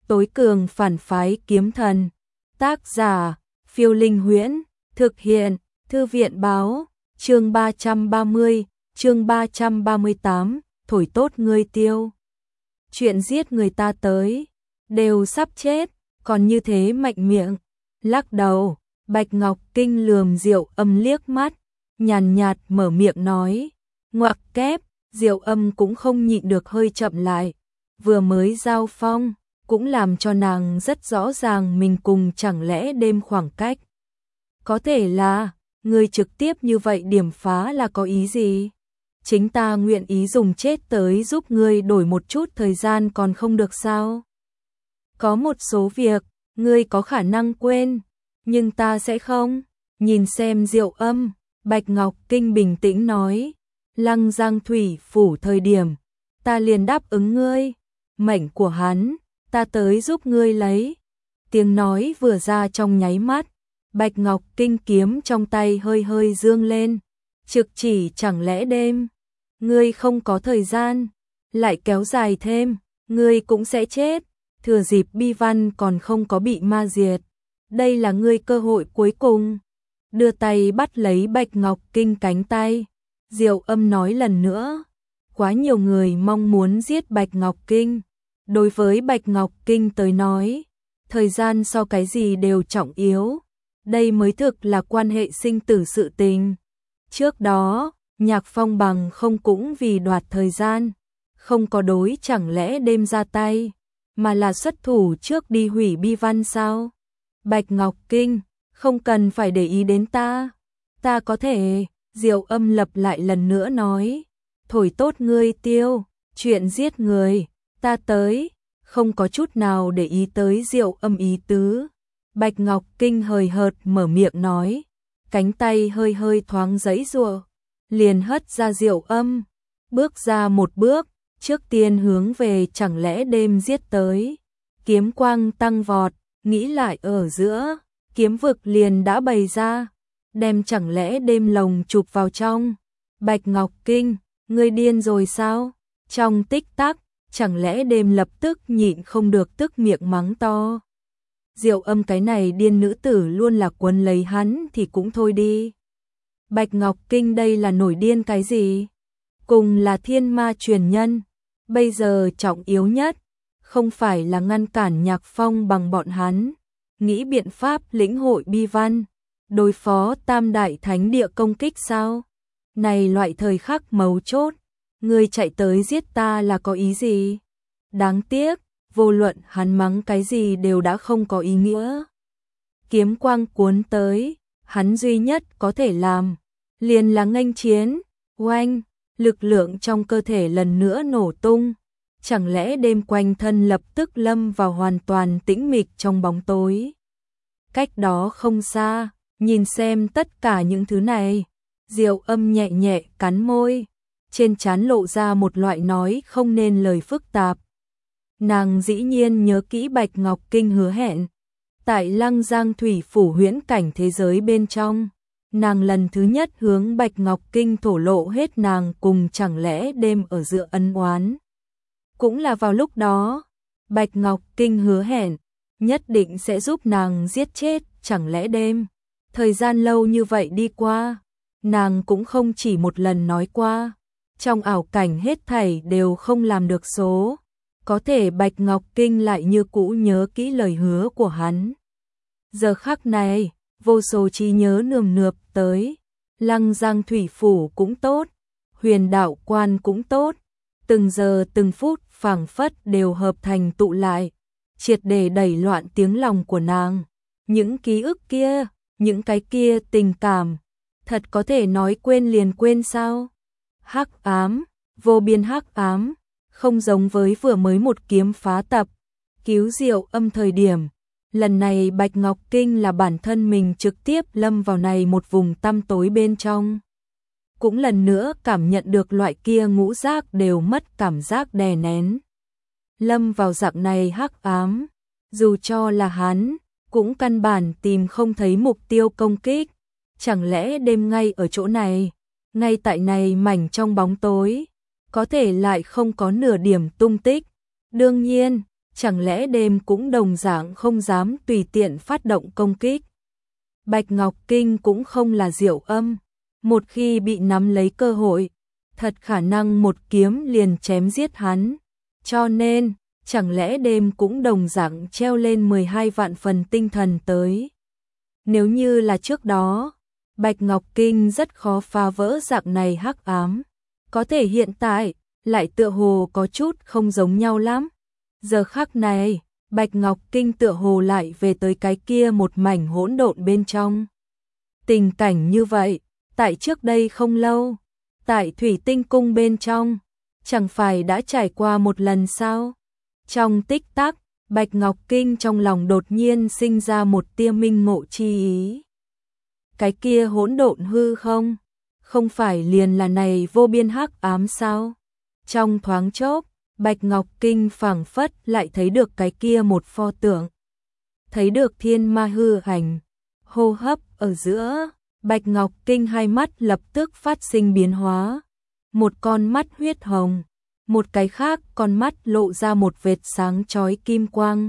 tối cường phản phái kiếm thần. Tác giả, Phiêu Linh Huyễn, thực hiện, Thư viện báo, chương 330, chương 338, thổi tốt ngươi tiêu. Chuyện giết người ta tới, đều sắp chết, còn như thế mạnh miệng. Lắc đầu, Bạch Ngọc Kinh lườm Diệu Âm liếc mắt, nhàn nhạt mở miệng nói, ngoặc kép. Diệu Âm cũng không nhịn được hơi chậm lại, vừa mới giao phong, cũng làm cho nàng rất rõ ràng mình cùng chẳng lẽ đêm khoảng cách. Có thể là, ngươi trực tiếp như vậy điểm phá là có ý gì? Chính ta nguyện ý dùng chết tới giúp ngươi đổi một chút thời gian còn không được sao? Có một số việc, ngươi có khả năng quên, nhưng ta sẽ không. Nhìn xem Diệu Âm, Bạch Ngọc Kinh bình tĩnh nói, Lăng Giang Thủy Phủ thời điểm, ta liền đáp ứng ngươi, mệnh của hắn, ta tới giúp ngươi lấy. Tiếng nói vừa ra trong nháy mắt, Bạch Ngọc Kinh kiếm trong tay hơi hơi dương lên, trực chỉ chẳng lẽ đêm, ngươi không có thời gian, lại kéo dài thêm, ngươi cũng sẽ chết, thừa dịp bi văn còn không có bị ma diệt, đây là ngươi cơ hội cuối cùng. Đưa tay bắt lấy Bạch Ngọc Kinh cánh tay, Diệu Âm nói lần nữa, quá nhiều người mong muốn giết Bạch Ngọc Kinh. Đối với Bạch Ngọc Kinh tới nói, thời gian so cái gì đều trọng yếu, đây mới thực là quan hệ sinh tử sự tình. Trước đó, Nhạc Phong bằng không cũng vì đoạt thời gian, không có đối chẳng lẽ đêm ra tay, mà là xuất thủ trước đi hủy bi văn sao? Bạch Ngọc Kinh, không cần phải để ý đến ta có thể. Diệu Âm lập lại lần nữa nói, thổi tốt ngươi tiêu, chuyện giết người, ta tới, không có chút nào để ý tới Diệu Âm ý tứ. Bạch Ngọc Kinh hời hợt mở miệng nói, cánh tay hơi hơi thoáng giãy giụa, liền hất ra Diệu Âm, bước ra một bước, trước tiên hướng về chẳng lẽ đêm giết tới. Kiếm quang tăng vọt, nghĩ lại ở giữa, kiếm vực liền đã bày ra, đem chẳng lẽ đêm lồng chụp vào trong. Bạch Ngọc Kinh, ngươi điên rồi sao? Trong tích tắc, chẳng lẽ đêm lập tức nhịn không được tức miệng mắng to. Diệu Âm cái này điên nữ tử luôn là quấn lấy hắn thì cũng thôi đi. Bạch Ngọc Kinh đây là nổi điên cái gì? Cùng là thiên ma truyền nhân, bây giờ trọng yếu nhất, không phải là ngăn cản Nhạc Phong bằng bọn hắn, nghĩ biện pháp lĩnh hội bi văn, đối phó tam đại thánh địa công kích sao? Này loại thời khắc mấu chốt, ngươi chạy tới giết ta là có ý gì? Đáng tiếc, vô luận hắn mắng cái gì đều đã không có ý nghĩa. Kiếm quang cuốn tới, hắn duy nhất có thể làm, liền là nghênh chiến, oanh, lực lượng trong cơ thể lần nữa nổ tung. Chẳng lẽ đêm quanh thân lập tức lâm vào hoàn toàn tĩnh mịch trong bóng tối. Cách đó không xa, nhìn xem tất cả những thứ này, Diệu Âm nhẹ nhẹ cắn môi, trên trán lộ ra một loại nói không nên lời phức tạp. Nàng dĩ nhiên nhớ kỹ Bạch Ngọc Kinh hứa hẹn, tại Lăng Giang Thủy Phủ huyễn cảnh thế giới bên trong, nàng lần thứ nhất hướng Bạch Ngọc Kinh thổ lộ hết nàng cùng chẳng lẽ đêm ở giữa ân oán. Cũng là vào lúc đó, Bạch Ngọc Kinh hứa hẹn, nhất định sẽ giúp nàng giết chết chẳng lẽ đêm. Thời gian lâu như vậy đi qua, nàng cũng không chỉ một lần nói qua, trong ảo cảnh hết thảy đều không làm được số, có thể Bạch Ngọc Kinh lại như cũ nhớ kỹ lời hứa của hắn. Giờ khắc này, vô số trí nhớ nườm nượp tới, Lăng Giang Thủy Phủ cũng tốt, Huyền Đạo Quan cũng tốt, từng giờ từng phút phảng phất đều hợp thành tụ lại, triệt để đẩy loạn tiếng lòng của nàng. Những ký ức kia, những cái kia tình cảm, thật có thể nói quên liền quên sao? Hắc ám, vô biên hắc ám, không giống với vừa mới một kiếm phá tập, cứu Diệu Âm thời điểm. Lần này Bạch Ngọc Kinh là bản thân mình trực tiếp lâm vào này một vùng tăm tối bên trong. Cũng lần nữa cảm nhận được loại kia ngũ giác đều mất cảm giác đè nén. Lâm vào dạng này hắc ám, dù cho là hắn, cũng căn bản tìm không thấy mục tiêu công kích. Chẳng lẽ đêm ngay ở chỗ này, ngay tại này mảnh trong bóng tối, có thể lại không có nửa điểm tung tích. Đương nhiên, chẳng lẽ đêm cũng đồng dạng không dám tùy tiện phát động công kích. Bạch Ngọc Kinh cũng không là Diệu Âm, một khi bị nắm lấy cơ hội, thật khả năng một kiếm liền chém giết hắn, cho nên, chẳng lẽ đêm cũng đồng dạng treo lên 12 vạn phần tinh thần tới. Nếu như là trước đó, Bạch Ngọc Kinh rất khó phá vỡ dạng này hắc ám, có thể hiện tại, lại tựa hồ có chút không giống nhau lắm. Giờ khắc này, Bạch Ngọc Kinh tựa hồ lại về tới cái kia một mảnh hỗn độn bên trong. Tình cảnh như vậy, tại trước đây không lâu, tại Thủy Tinh Cung bên trong, chẳng phải đã trải qua một lần sao? Trong tích tắc, Bạch Ngọc Kinh trong lòng đột nhiên sinh ra một tia minh ngộ chi ý. Cái kia hỗn độn hư không phải liền là này vô biên hắc ám sao? Trong thoáng chốc, Bạch Ngọc Kinh phảng phất lại thấy được cái kia một pho tượng. Thấy được thiên ma hư ảnh, hô hấp ở giữa, Bạch Ngọc Kinh hai mắt lập tức phát sinh biến hóa. Một con mắt huyết hồng, một cái khác con mắt lộ ra một vệt sáng chói kim quang.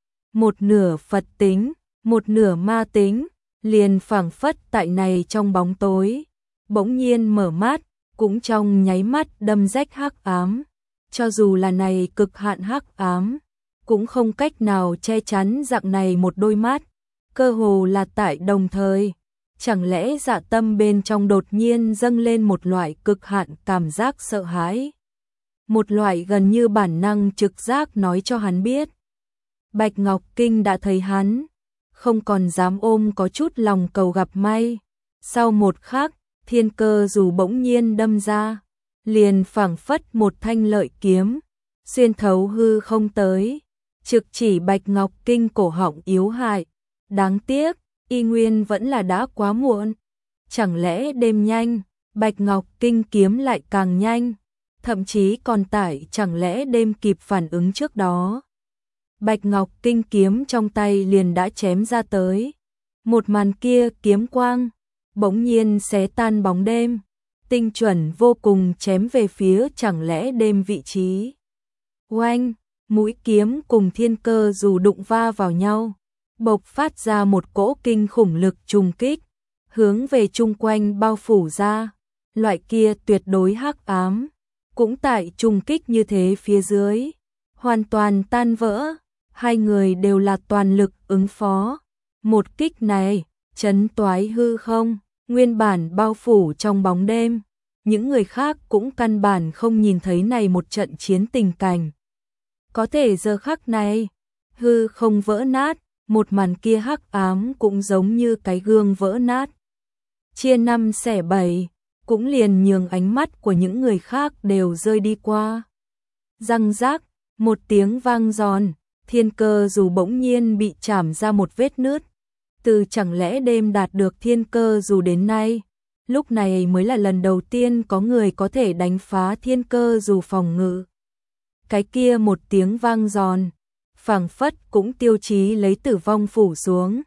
Một nửa Phật tính, một nửa ma tính, liền phảng phất tại này trong bóng tối. Bỗng nhiên mở mắt, cũng trong nháy mắt đâm rách hắc ám. Cho dù là này cực hạn hắc ám, cũng không cách nào che chắn dạng này một đôi mắt. Cơ hồ là tại đồng thời, chẳng lẽ dạ tâm bên trong đột nhiên dâng lên một loại cực hạn cảm giác sợ hãi. Một loại gần như bản năng trực giác nói cho hắn biết. Bạch Ngọc Kinh đã thấy hắn, không còn dám ôm có chút lòng cầu gặp may. Sau một khắc, thiên cơ dù bỗng nhiên đâm ra, liền phảng phất một thanh lợi kiếm, xuyên thấu hư không tới, trực chỉ Bạch Ngọc Kinh cổ họng yếu hại. Đáng tiếc, y nguyên vẫn là đã quá muộn. Chẳng lẽ đêm nhanh, Bạch Ngọc Kinh kiếm lại càng nhanh, thậm chí còn tại chẳng lẽ đêm kịp phản ứng trước đó. Bạch Ngọc Kinh kiếm trong tay liền đã chém ra tới. Một màn kia kiếm quang, bỗng nhiên xé tan bóng đêm, tinh chuẩn vô cùng chém về phía chẳng lẽ đêm vị trí. Oanh, mũi kiếm cùng thiên cơ dù đụng va vào nhau, bộc phát ra một cỗ kinh khủng lực trùng kích, hướng về chung quanh bao phủ ra. Loại kia tuyệt đối hắc ám, cũng tại trùng kích như thế phía dưới, hoàn toàn tan vỡ. Hai người đều là toàn lực ứng phó. Một kích này, chấn toái hư không, nguyên bản bao phủ trong bóng đêm. Những người khác cũng căn bản không nhìn thấy này một trận chiến tình cảnh. Có thể giờ khắc này, hư không vỡ nát, một màn kia hắc ám cũng giống như cái gương vỡ nát. Chia năm xẻ bảy, cũng liền nhường ánh mắt của những người khác đều rơi đi qua. Răng rác, một tiếng vang giòn, thiên cơ dù bỗng nhiên bị chảm ra một vết nứt. Từ chẳng lẽ đêm đạt được thiên cơ dù đến nay, lúc này mới là lần đầu tiên có người có thể đánh phá thiên cơ dù phòng ngự. Cái kia một tiếng vang giòn, phảng phất cũng tiêu chí lấy tử vong phủ xuống.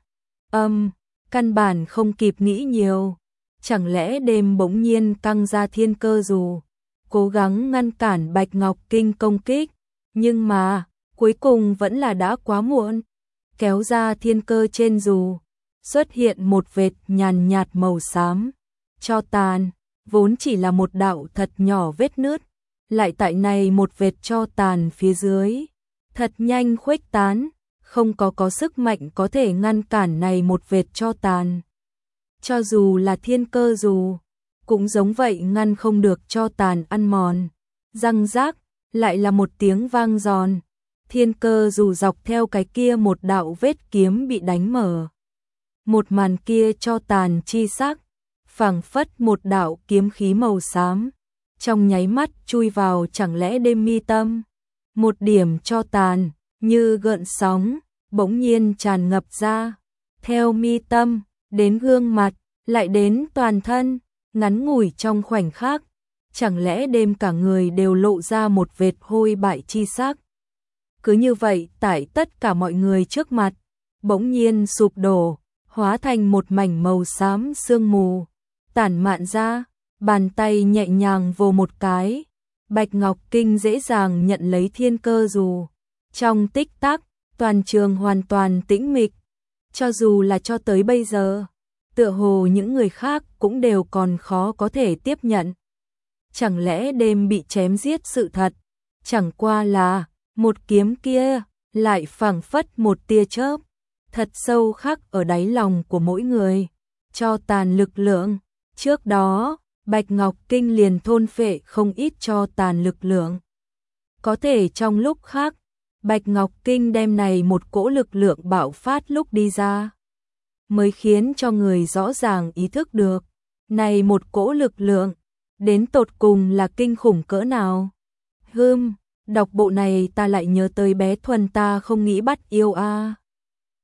Căn bản không kịp nghĩ nhiều. Chẳng lẽ đêm bỗng nhiên căng ra thiên cơ dù, cố gắng ngăn cản Bạch Ngọc Kinh công kích, nhưng mà, cuối cùng vẫn là đã quá muộn. Kéo ra thiên cơ trên dù, xuất hiện một vệt nhàn nhạt màu xám, tro tàn, vốn chỉ là một đạo thật nhỏ vết nứt, lại tại này một vệt tro tàn phía dưới, thật nhanh khuếch tán, không có sức mạnh có thể ngăn cản này một vệt tro tàn. Cho dù là thiên cơ dù, cũng giống vậy ngăn không được tro tàn ăn mòn. Răng rác, lại là một tiếng vang giòn. Thiên cơ dù dọc theo cái kia một đạo vết kiếm bị đánh mở. Một màn kia tro tàn chi sắc, phảng phất một đạo kiếm khí màu xám, trong nháy mắt chui vào chẳng lẽ đêm mi tâm. Một điểm tro tàn, như gợn sóng, bỗng nhiên tràn ngập ra, theo mi tâm, đến gương mặt, lại đến toàn thân, ngắn ngủi trong khoảnh khắc, chẳng lẽ đêm cả người đều lộ ra một vệt hôi bại chi sắc. Cứ như vậy tại tất cả mọi người trước mặt, bỗng nhiên sụp đổ, hóa thành một mảnh màu xám sương mù, tản mạn ra, bàn tay nhẹ nhàng vồ một cái, Bạch Ngọc Kinh dễ dàng nhận lấy thiên cơ dù, Trong tích tắc, toàn trường hoàn toàn tĩnh mịch. Cho dù là cho tới bây giờ, tựa hồ những người khác cũng đều còn khó có thể tiếp nhận. Chẳng lẽ đêm bị chém giết sự thật, chẳng qua là một kiếm kia lại phảng phất một tia chớp, thật sâu khắc ở đáy lòng của mỗi người, cho tàn lực lượng. Trước đó, Bạch Ngọc Kinh liền thôn phệ không ít cho tàn lực lượng. Có thể trong lúc khác, Bạch Ngọc Kinh đem này một cỗ lực lượng bạo phát lúc đi ra, mới khiến cho người rõ ràng ý thức được, này một cỗ lực lượng, đến tột cùng là kinh khủng cỡ nào. Đọc bộ này ta lại nhớ tới bé Thuần ta không nghĩ bắt yêu a.